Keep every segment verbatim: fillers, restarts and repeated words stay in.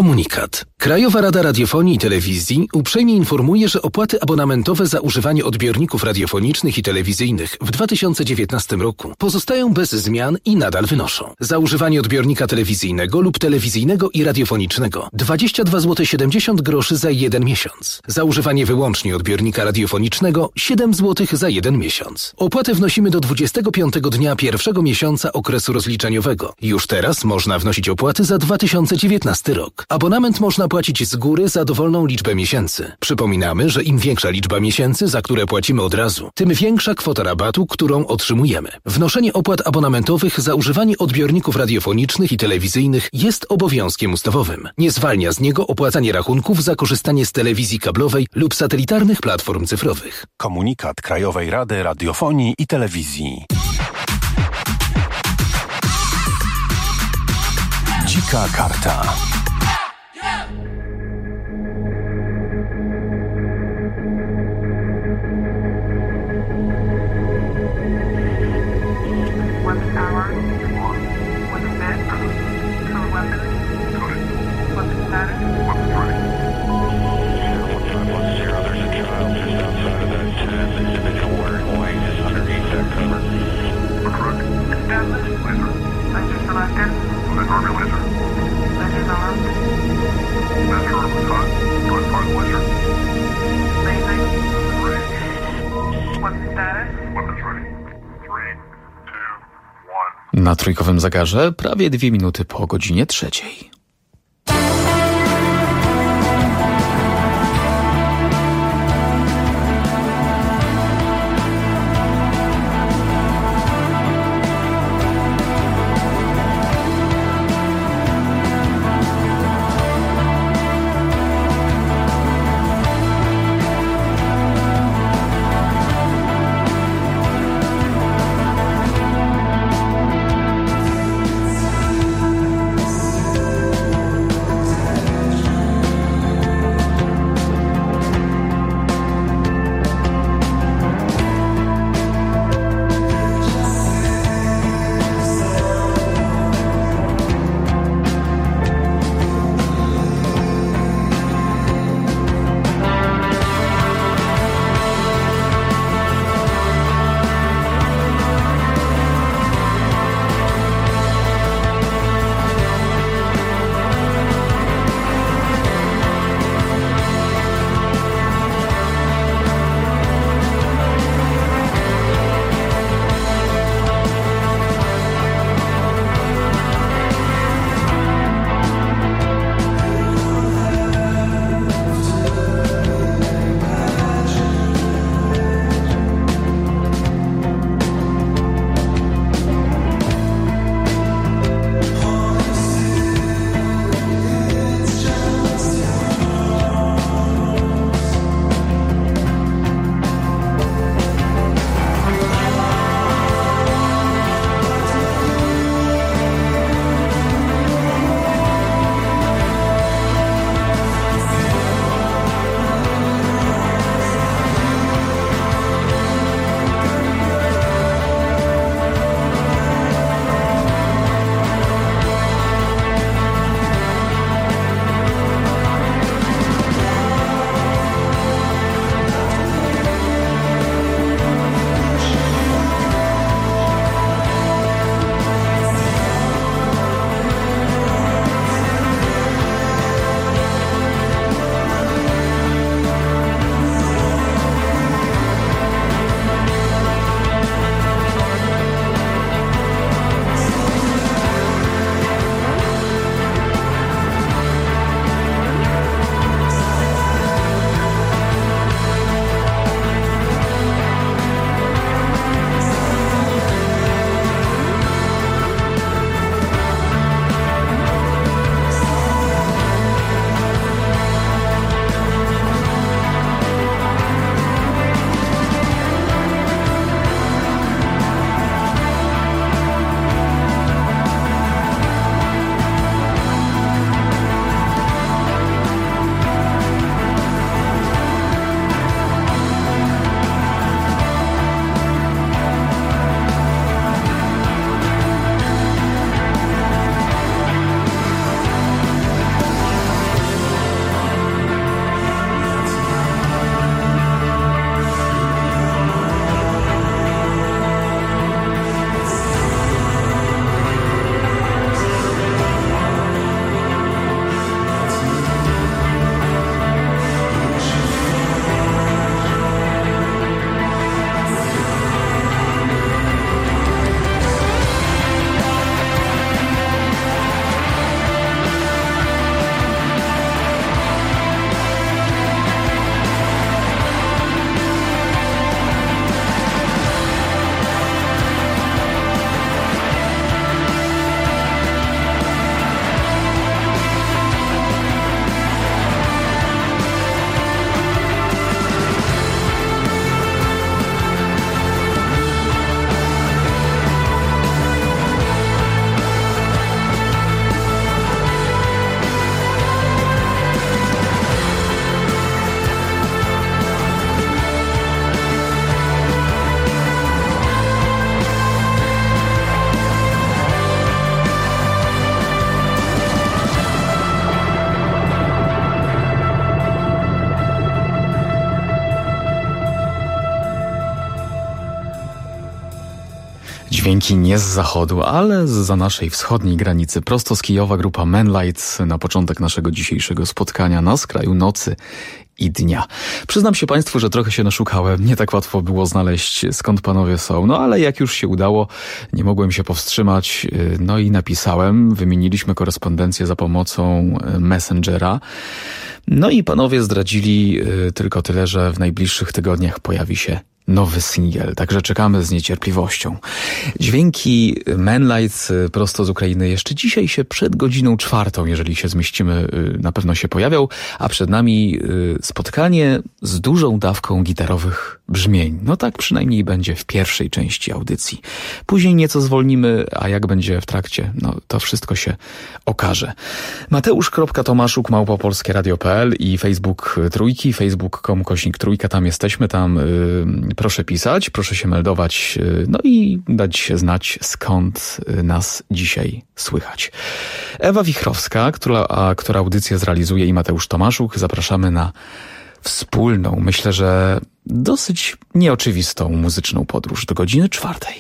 Komunikat. Krajowa Rada Radiofonii i Telewizji uprzejmie informuje, że opłaty abonamentowe za używanie odbiorników radiofonicznych i telewizyjnych w dwa tysiące dziewiętnastym roku pozostają bez zmian i nadal wynoszą: za używanie odbiornika telewizyjnego lub telewizyjnego i radiofonicznego dwadzieścia dwa złote siedemdziesiąt groszy za jeden miesiąc. Za używanie wyłącznie odbiornika radiofonicznego siedem złotych za jeden miesiąc. Opłatę wnosimy do dwudziestego piątego dnia pierwszego miesiąca okresu rozliczeniowego. Już teraz można wnosić opłaty za dwa tysiące dziewiętnasty rok. Abonament można płacić z góry za dowolną liczbę miesięcy. Przypominamy, że im większa liczba miesięcy, za które płacimy od razu, tym większa kwota rabatu, którą otrzymujemy. Wnoszenie opłat abonamentowych za używanie odbiorników radiofonicznych i telewizyjnych jest obowiązkiem ustawowym. Nie zwalnia z niego opłacanie rachunków za korzystanie z telewizji kablowej lub satelitarnych platform cyfrowych. Komunikat Krajowej Rady Radiofonii i Telewizji. Dzika karta. Na trójkowym zegarze prawie dwie minuty po godzinie trzeciej. Dźwięki nie z zachodu, ale zza naszej wschodniej granicy. Prosto z Kijowa grupa Manlight na początek naszego dzisiejszego spotkania na skraju nocy i dnia. Przyznam się Państwu, że trochę się naszukałem. Nie tak łatwo było znaleźć, skąd panowie są. No ale jak już się udało, nie mogłem się powstrzymać. No i napisałem. Wymieniliśmy korespondencję za pomocą Messengera. No i panowie zdradzili tylko tyle, że w najbliższych tygodniach pojawi się nowy singiel, także czekamy z niecierpliwością. Dźwięki Manlight prosto z Ukrainy jeszcze dzisiaj się przed godziną czwartą, jeżeli się zmieścimy, na pewno się pojawiał, a przed nami spotkanie z dużą dawką gitarowych brzmień. No tak przynajmniej będzie w pierwszej części audycji. Później nieco zwolnimy, a jak będzie w trakcie, no to wszystko się okaże. Mateusz.tomaszuk małpa polskie radio kropka p l i Facebook Trójki, facebook kropka com kośnik trójka, tam jesteśmy, tam yy, proszę pisać, proszę się meldować, yy, no i dać się znać, skąd yy, nas dzisiaj słychać. Ewa Wichrowska, która, a, która audycję zrealizuje, i Mateusz Tomaszuk, zapraszamy na wspólną, myślę, że dosyć nieoczywistą muzyczną podróż do godziny czwartej.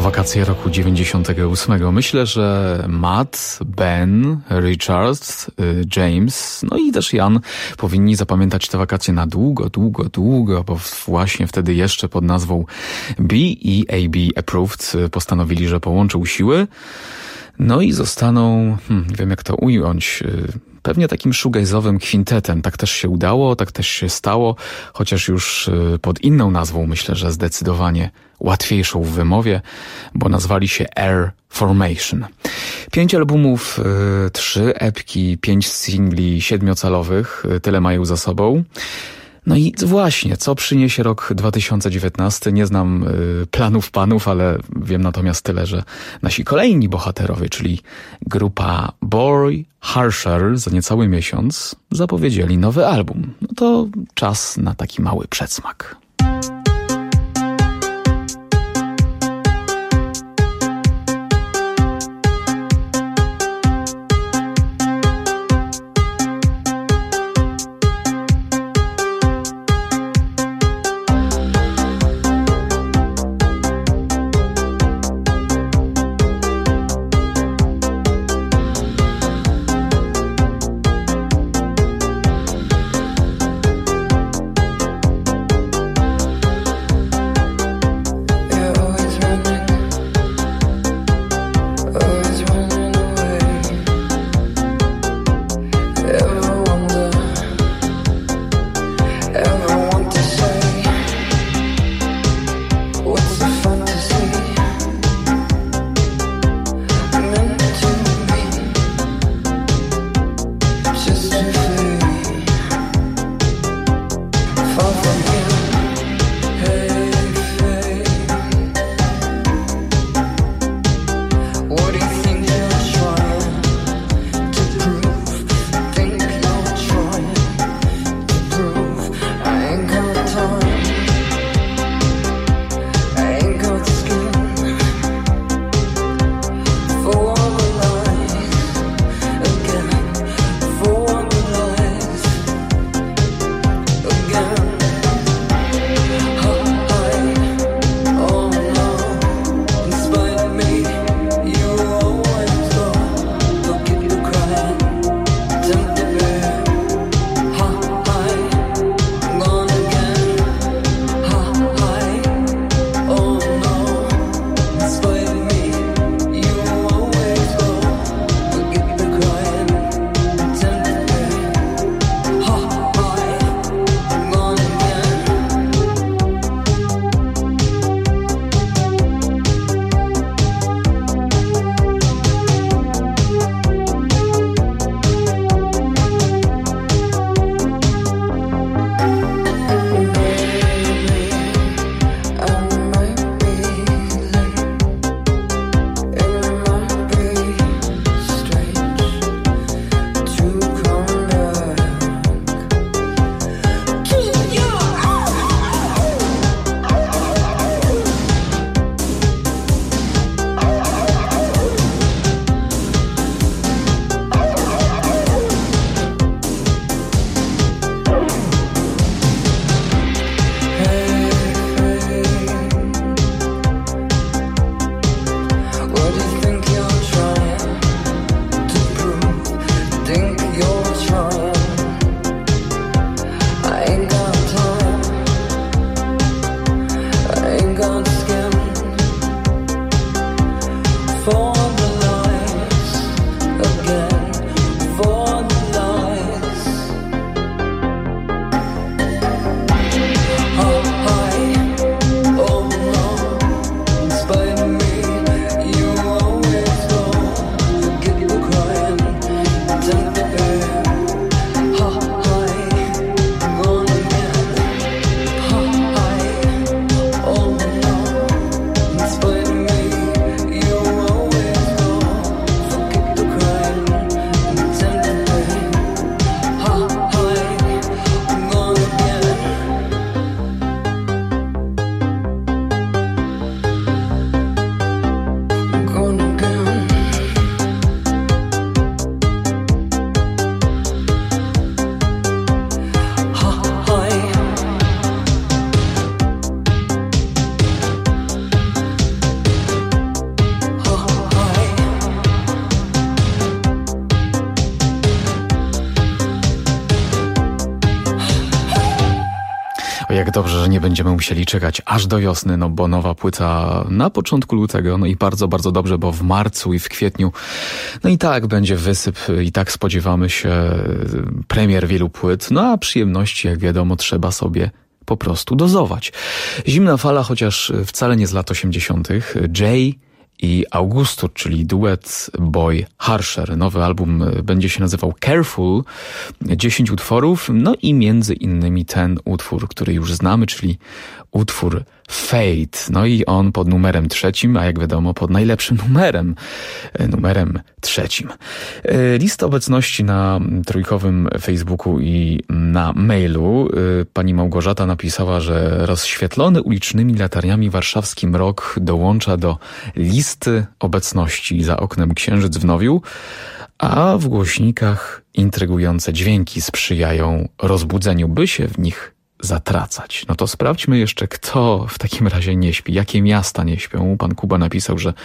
wakacje roku dziewięćdziesiątego ósmego. Myślę, że Matt, Ben, Richard, James, no i też Jan powinni zapamiętać te wakacje na długo, długo, długo, bo właśnie wtedy jeszcze pod nazwą B E A B Approved postanowili, że połączą siły. No i zostaną, hmm, nie wiem jak to ująć, pewnie takim shoegazowym kwintetem. Tak też się udało, tak też się stało, chociaż już pod inną nazwą, myślę, że zdecydowanie łatwiejszą w wymowie, bo nazwali się Air Formation. Pięć albumów, trzy epki, pięć singli siedmiocalowych, tyle mają za sobą. No i właśnie, co przyniesie rok dwa tysiące dziewiętnasty? Nie znam y, planów panów, ale wiem natomiast tyle, że nasi kolejni bohaterowie, czyli grupa Boy Harsher za niecały miesiąc zapowiedzieli nowy album. No to czas na taki mały przedsmak. O, jak dobrze, że nie będziemy musieli czekać aż do wiosny, no bo nowa płyta na początku lutego, no i bardzo, bardzo dobrze, bo w marcu i w kwietniu, no i tak będzie wysyp, i tak spodziewamy się premier wielu płyt, no a przyjemności, jak wiadomo, trzeba sobie po prostu dozować. Zimna fala, chociaż wcale nie z lat osiemdziesiątych. Jay i Augustus, czyli duet Boy Harsher. Nowy album będzie się nazywał Careful, dziesięć utworów, no i między innymi ten utwór, który już znamy, czyli utwór Fate. No i on pod numerem trzecim, a jak wiadomo pod najlepszym numerem, numerem trzecim. Lista obecności na trójkowym Facebooku i na mailu. Pani Małgorzata napisała, że rozświetlony ulicznymi latarniami warszawski mrok dołącza do listy obecności. Za oknem księżyc w Nowiu, a w głośnikach intrygujące dźwięki sprzyjają rozbudzeniu, by się w nich zatracać. No to sprawdźmy jeszcze, kto w takim razie nie śpi, jakie miasta nie śpią. Pan Kuba napisał, że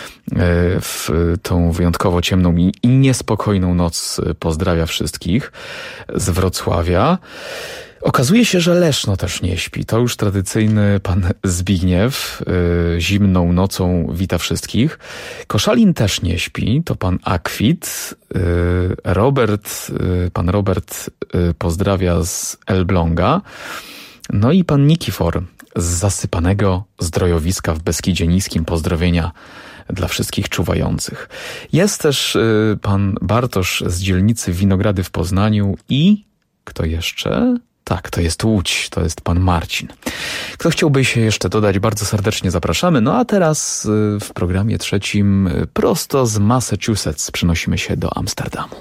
w tą wyjątkowo ciemną i niespokojną noc pozdrawia wszystkich z Wrocławia. Okazuje się, że Leszno też nie śpi. To już tradycyjny pan Zbigniew. Yy, zimną nocą wita wszystkich. Koszalin też nie śpi. To pan Akwit. Yy, Robert, yy, pan Robert yy, pozdrawia z Elbląga. No i pan Nikifor z zasypanego zdrojowiska w Beskidzie Niskim. Pozdrowienia dla wszystkich czuwających. Jest też yy, pan Bartosz z dzielnicy Winogrady w Poznaniu i kto jeszcze? Tak, to jest Łódź, to jest pan Marcin. Kto chciałby się jeszcze dodać, bardzo serdecznie zapraszamy. No a teraz w programie trzecim prosto z Massachusetts przenosimy się do Amsterdamu.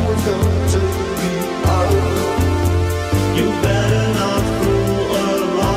You better not fool around.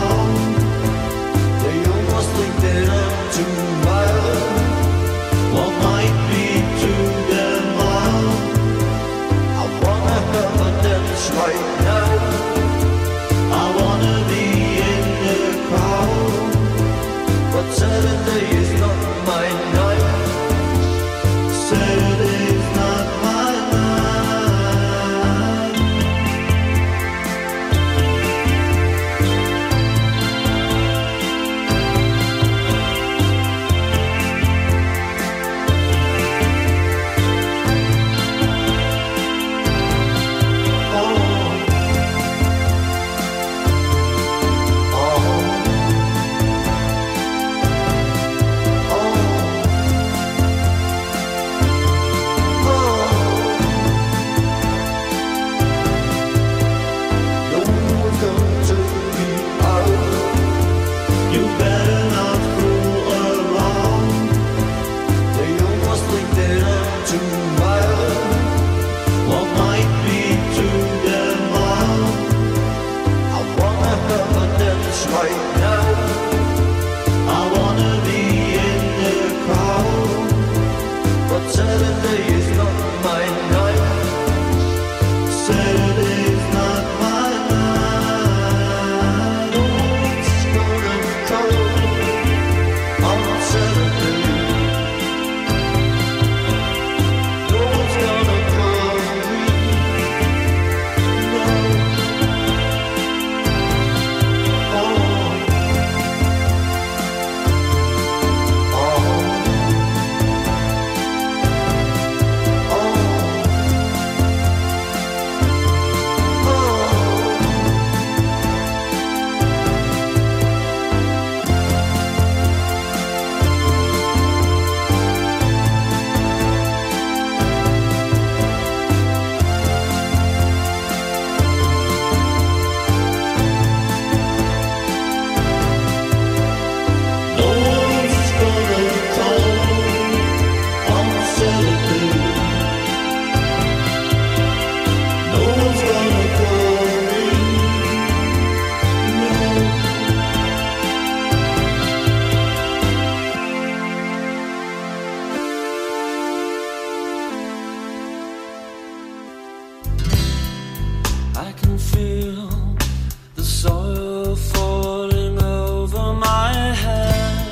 can feel the soil falling over my head.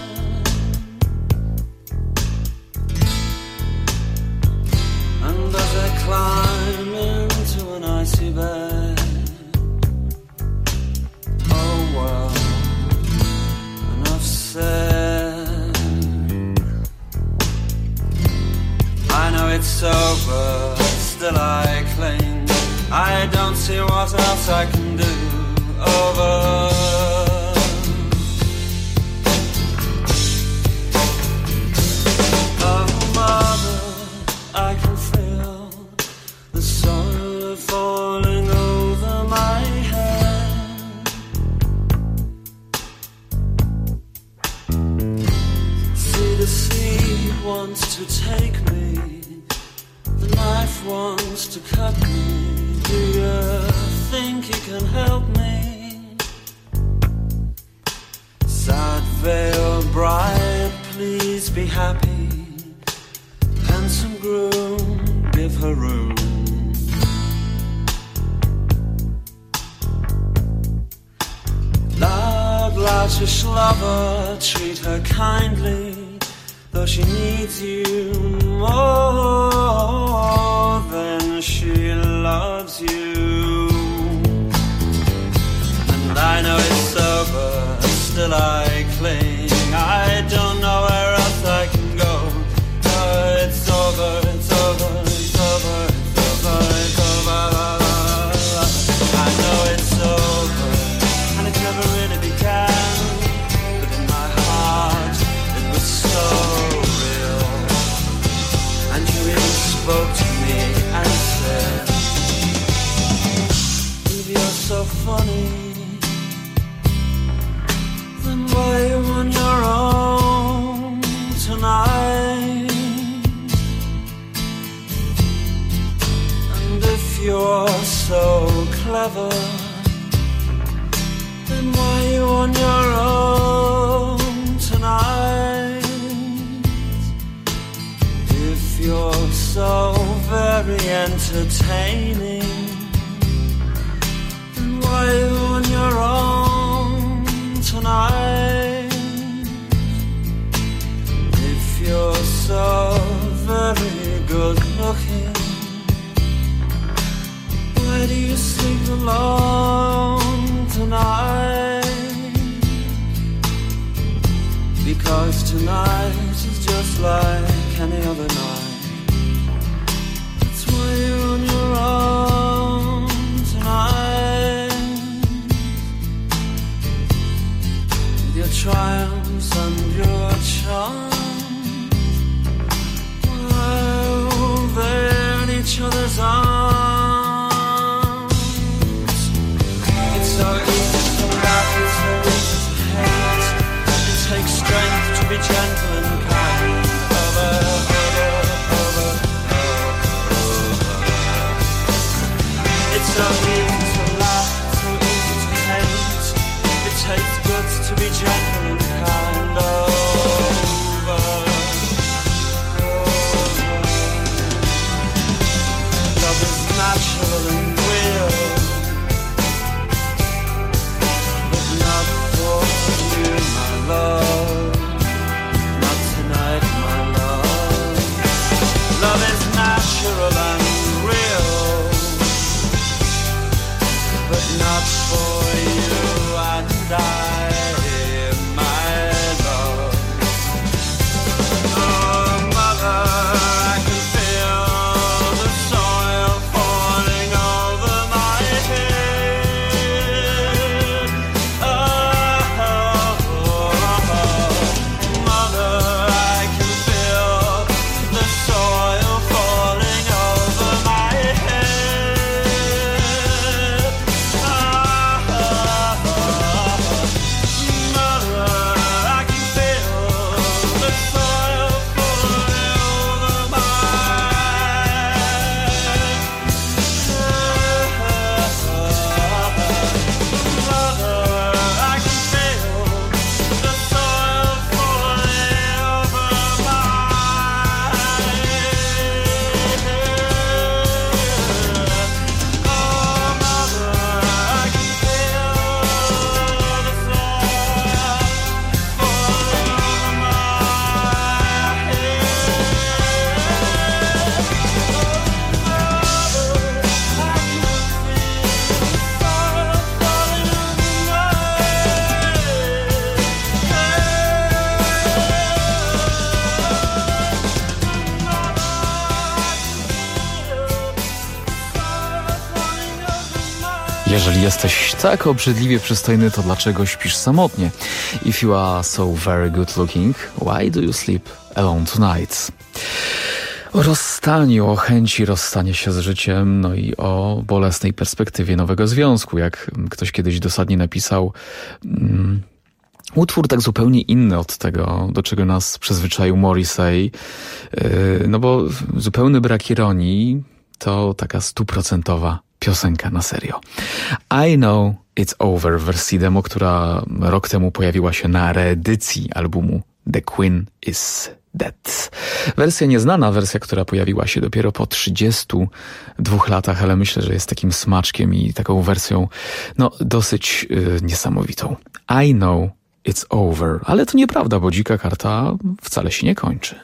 And as I climb into an icy bed, oh well, enough said. I know it's over, still I cling. I don't see what else I can do. Over. Oh mother, I can feel the soil falling over my head. See, the sea wants to take me, the knife wants to cut me. Do you think you can help me? Sad veiled bride, please be happy. Handsome groom, give her room. Loud, loutish lover, treat her kindly, though she needs you more than she loves you. And I know it's over, still I cling. I don't know where else I can go. Oh, it's over, it's over, it's over, it's over, it's over. I know it's over, and it never really began. But in my heart, it was so real. And you even spoke to me and said, if you're so funny, then why you on your own tonight? And if you're so clever, then why you on your own tonight? If you're so very entertaining, then why you on your own tonight? If you're so very good looking, why do you sleep alone tonight? Because tonight is just like any other night. That's why you're on your own tonight. With your triumphs and your charms, while they're in each other's arms. It's so easy to laugh, it's so easy to hate. It takes strength to be gentle and kind. Over, over, over, over. It's so easy to laugh, so easy to hate. It takes guts to be gentle and kind. Over, over. Love is natural and real, but not for you, my love. Not tonight, my love. Love is natural and real, Jeżeli jesteś tak obrzydliwie przystojny, to dlaczego śpisz samotnie? If you are so very good looking, why do you sleep alone tonight? O rozstaniu, o chęci rozstania się z życiem, no i o bolesnej perspektywie nowego związku. Jak ktoś kiedyś dosadnie napisał, mm, utwór tak zupełnie inny od tego, do czego nas przyzwyczaił Morrissey, yy, no bo zupełny brak ironii to taka stuprocentowa piosenka na serio. I Know It's Over w wersji demo, która rok temu pojawiła się na reedycji albumu The Queen Is Dead. Wersja nieznana, wersja, która pojawiła się dopiero po trzydziestu dwóch latach, ale myślę, że jest takim smaczkiem i taką wersją, no, dosyć yy, niesamowitą. I Know It's Over. Ale to nieprawda, bo Dzika Karta wcale się nie kończy.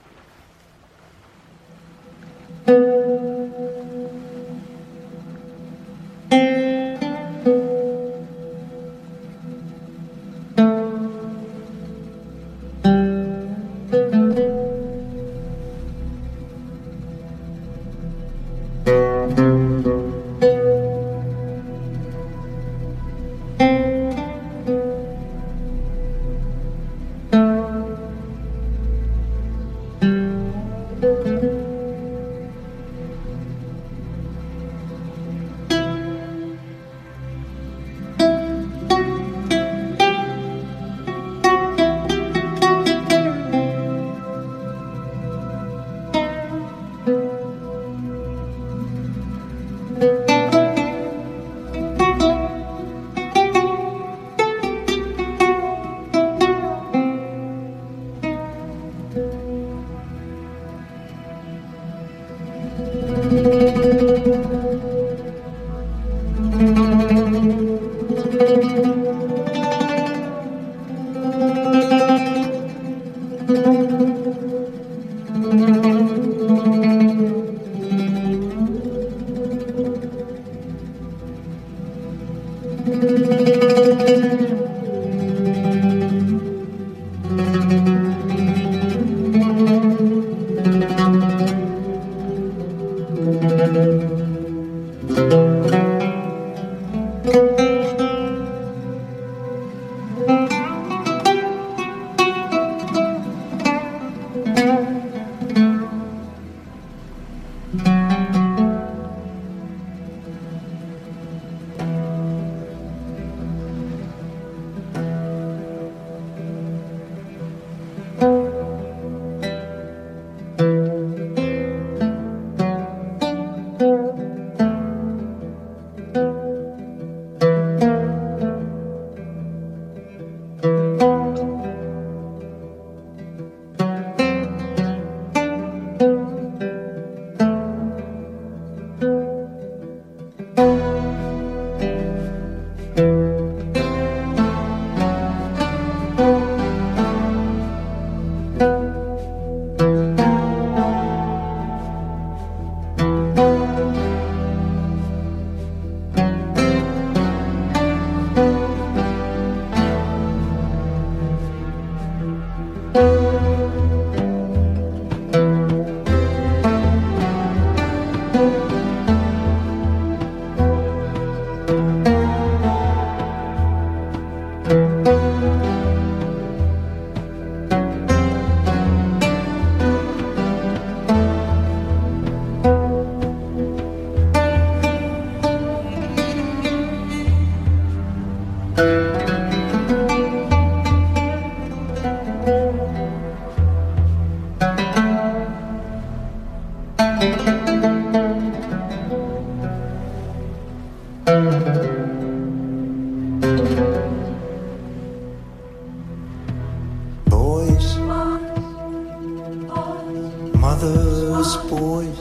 Mother's boys,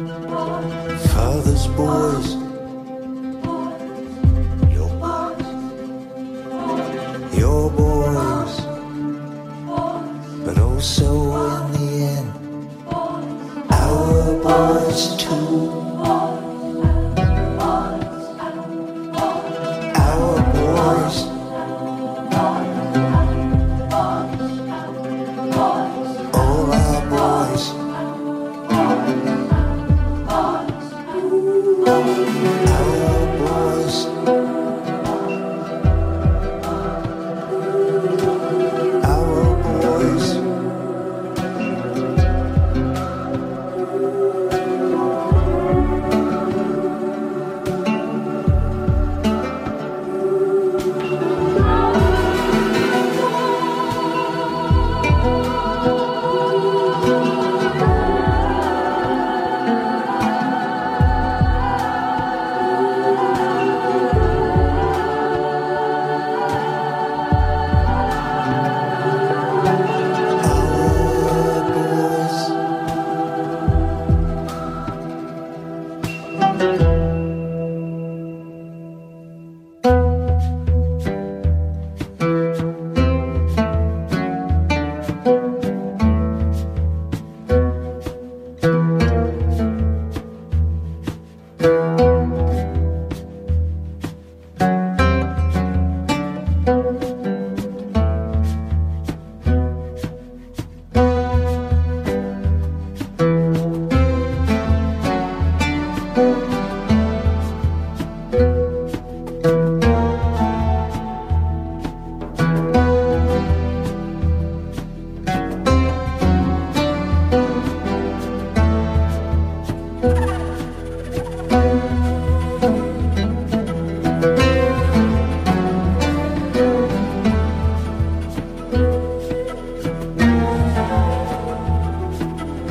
father's boys, your boys, your boys, but also in the end, our boys too. Our boys. All our boys. Our boys.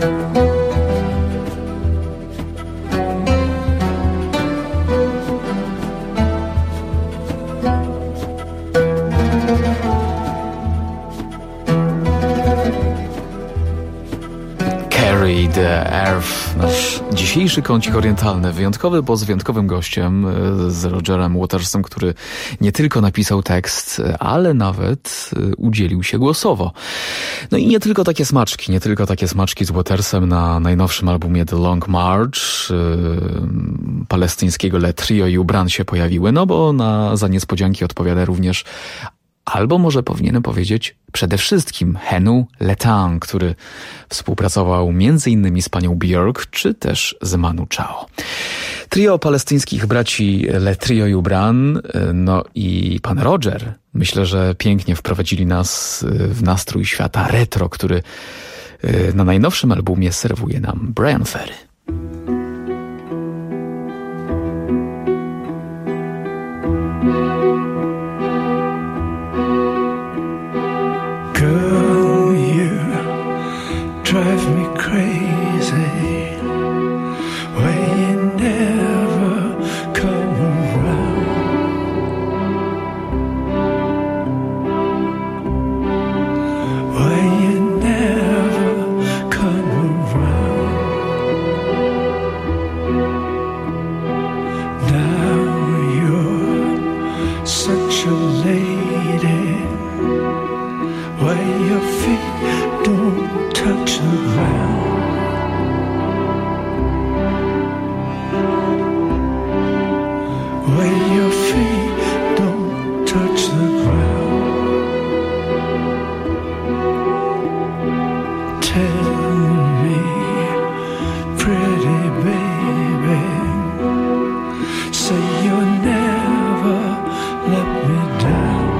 The Earth, nasz dzisiejszy kącik orientalny, wyjątkowy, bo z wyjątkowym gościem, z Rogerem Watersem, który nie tylko napisał tekst, ale nawet udzielił się głosowo. No i nie tylko takie smaczki, nie tylko takie smaczki z Watersem na najnowszym albumie The Long March yy, palestyńskiego Le Trio Yubran się pojawiły, no bo na, za niespodzianki odpowiada również, albo może powinienem powiedzieć przede wszystkim Henu Letan, który współpracował między innymi z panią Björk, czy też z Manu Chao. Trio palestyńskich braci Le Trio Yubran, no i pan Roger, myślę, że pięknie wprowadzili nas w nastrój świata retro, który na najnowszym albumie serwuje nam Bryan Ferry. Girl, you drive me crazy when you never come around. When you never come around. Now you're such a lady. Where your feet don't touch the ground. Where your feet don't touch the ground. Tell me, pretty baby, say you'll never let me down.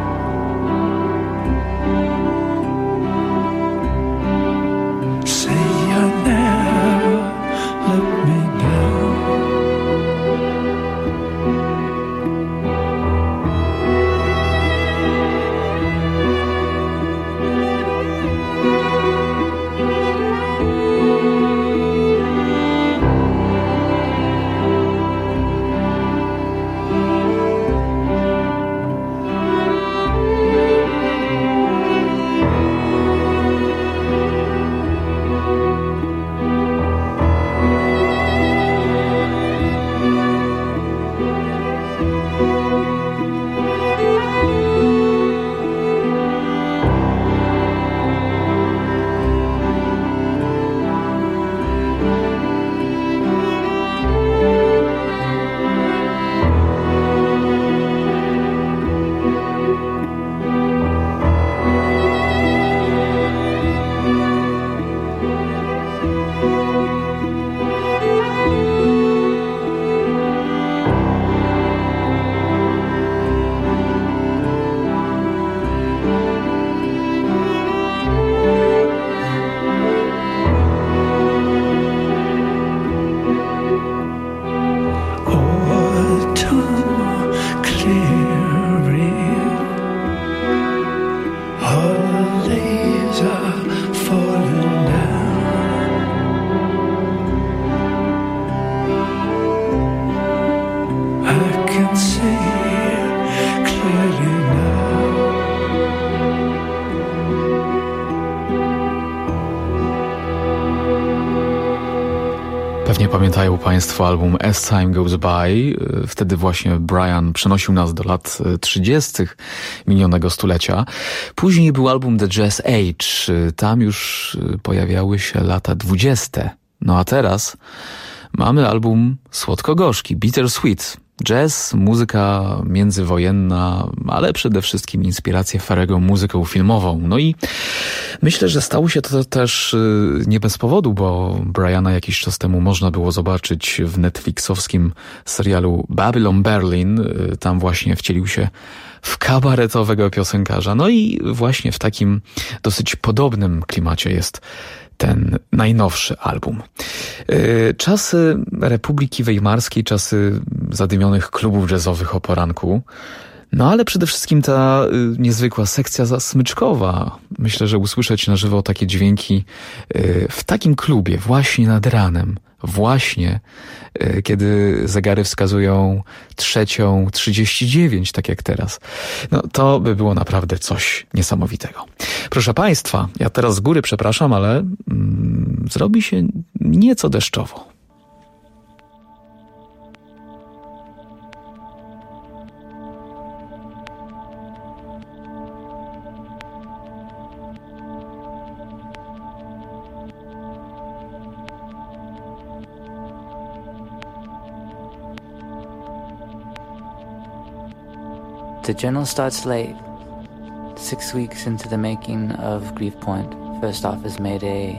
Pewnie pamiętają Państwo album As Time Goes By. Wtedy właśnie Bryan przenosił nas do lat trzydziestych minionego stulecia. Później był album The Jazz Age. Tam już pojawiały się lata dwudzieste. No a teraz mamy album słodko-gorzki, Bittersweet. Jazz, muzyka międzywojenna, ale przede wszystkim inspiracje Ferrego muzyką filmową. No i myślę, że stało się to też nie bez powodu, bo Bryana jakiś czas temu można było zobaczyć w netflixowskim serialu Babylon Berlin. Tam właśnie wcielił się w kabaretowego piosenkarza. No i właśnie w takim dosyć podobnym klimacie jest ten najnowszy album. Czasy Republiki Weimarskiej, czasy zadymionych klubów jazzowych o poranku. No ale przede wszystkim ta y, niezwykła sekcja zasmyczkowa. Myślę, że usłyszeć na żywo takie dźwięki y, w takim klubie, właśnie nad ranem, właśnie y, kiedy zegary wskazują trzecią trzydzieści dziewięć, tak jak teraz. No to by było naprawdę coś niesamowitego. Proszę Państwa, ja teraz z góry przepraszam, ale mm, zrobi się nieco deszczowo. The journal starts late, six weeks into the making of Grief Point. First off is Mayday,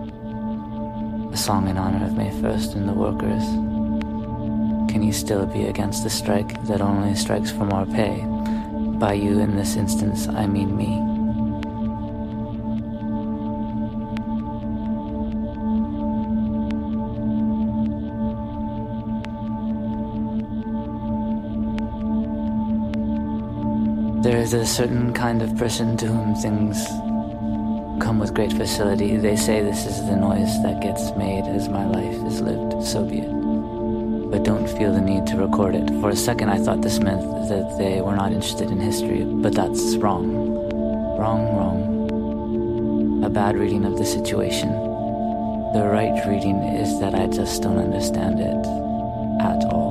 a song in honor of May first and the workers. Can you still be against the strike that only strikes for more pay? By you in this instance, I mean me. There is a certain kind of person to whom things come with great facility. They say this is the noise that gets made as my life is lived, so be it. But don't feel the need to record it. For a second I thought this meant that they were not interested in history, but that's wrong. Wrong, wrong. A bad reading of the situation. The right reading is that I just don't understand it at all.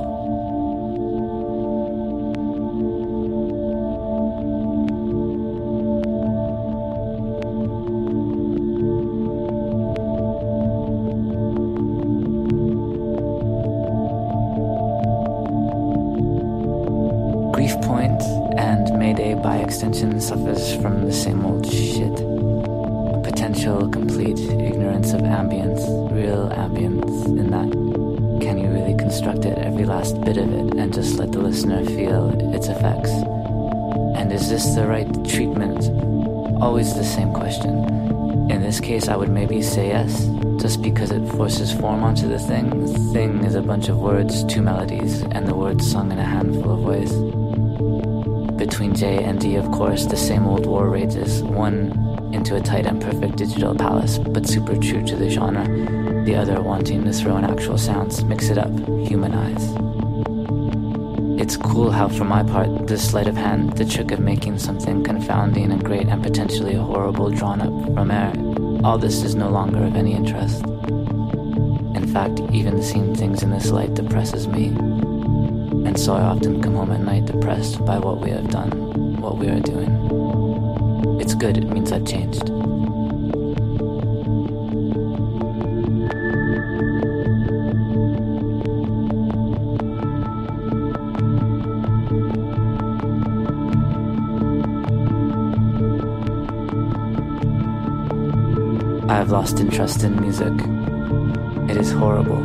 Extension suffers from the same old shit. A potential complete ignorance of ambience, real ambience, in that can you really construct it, every last bit of it, and just let the listener feel its effects? And is this the right treatment? Always the same question. In this case, I would maybe say yes, just because it forces form onto the thing. The thing is a bunch of words, two melodies, and the words sung in a handful of ways. Between J and D, of course, the same old war rages, one into a tight and perfect digital palace, but super true to the genre, the other wanting to throw in actual sounds, mix it up, humanize. It's cool how, for my part, the sleight of hand, the trick of making something confounding and great and potentially horrible drawn up from air, all this is no longer of any interest. In fact, even seeing things in this light depresses me. And so I often come home at night depressed by what we have done, what we are doing. It's good, it means I've changed. I have lost interest in music. It is horrible.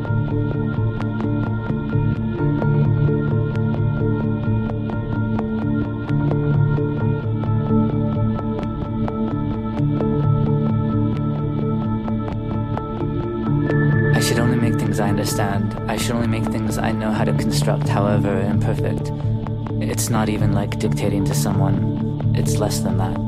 I understand. I should only make things I know how to construct, however imperfect. It's not even like dictating to someone. It's less than that.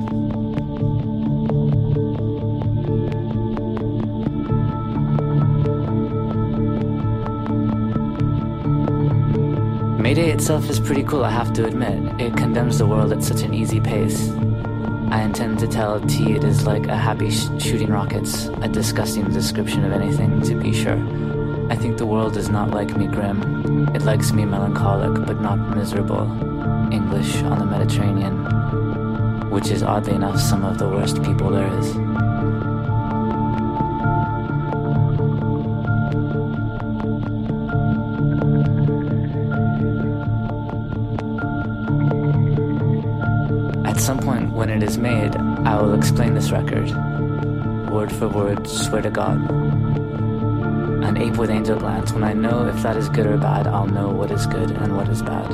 Mayday itself is pretty cool, I have to admit. It condemns the world at such an easy pace. I intend to tell T it is like a happy sh- shooting rockets, a disgusting description of anything, to be sure. I think the world does not like me grim. It likes me melancholic, but not miserable. English on the Mediterranean, which is oddly enough some of the worst people there is. At some point when it is made, I will explain this record, word for word, swear to God. An ape with angel glands. When I know if that is good or bad, I'll know what is good and what is bad.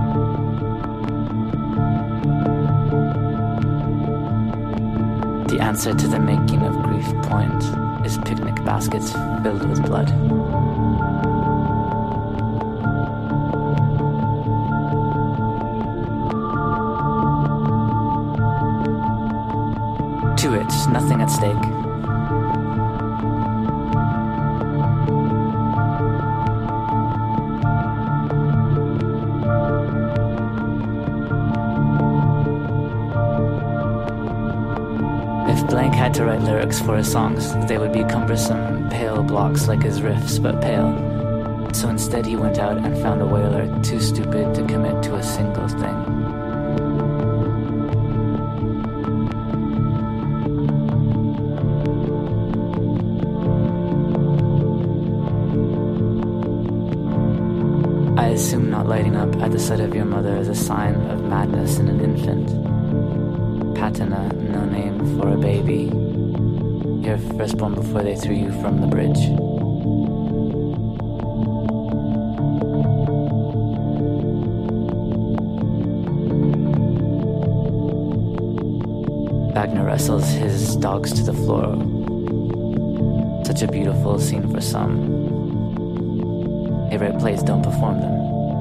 The answer to the making of grief point is picnic baskets filled with blood. To it, nothing at stake. If Blank had to write lyrics for his songs, they would be cumbersome, pale blocks like his riffs, but pale. So instead he went out and found a whaler too stupid to commit to a single thing. I assume not lighting up at the sight of your mother is a sign of madness in an infant. Patina, no name for a baby. Your firstborn before they threw you from the bridge. Wagner wrestles his dogs to the floor. Such a beautiful scene for some. They write plays, don't perform them.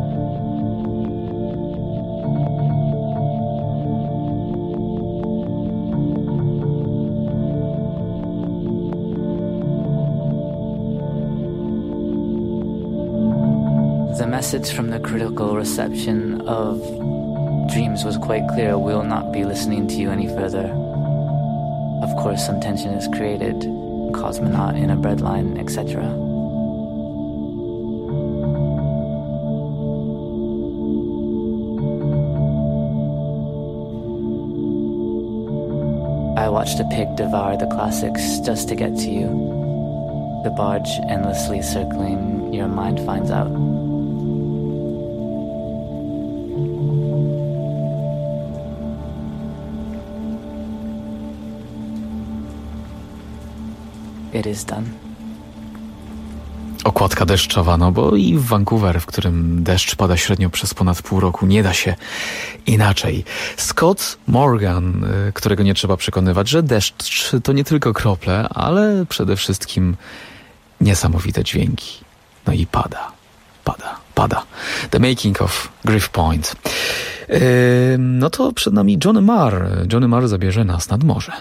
The message from the critical reception of Dreams was quite clear. We'll not be listening to you any further. Of course, some tension is created. Cosmonaut in a breadline, et cetera. I watched a pig devour the classics just to get to you. The barge endlessly circling, your mind finds out. It is done. Okładka deszczowa, no bo i w Vancouver, w którym deszcz pada średnio przez ponad pół roku, nie da się inaczej. Scott Morgan, którego nie trzeba przekonywać, że deszcz to nie tylko krople, ale przede wszystkim niesamowite dźwięki. No i pada, pada, pada. The Making of Grief Point. Yy, no to przed nami Johnny Marr. Johnny Marr zabierze nas nad morze.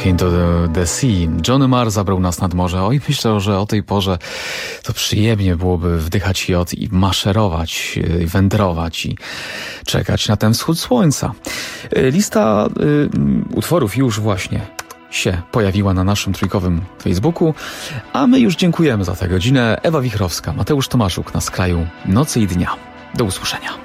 Into the Sea. Johnny Marr zabrał nas nad morze. Oj, myślę, że o tej porze to przyjemnie byłoby wdychać jod i maszerować, i wędrować i czekać na ten wschód słońca. Lista y, utworów już właśnie się pojawiła na naszym trójkowym Facebooku, a my już dziękujemy za tę godzinę. Ewa Wichrowska, Mateusz Tomaszuk na skraju nocy i dnia. Do usłyszenia.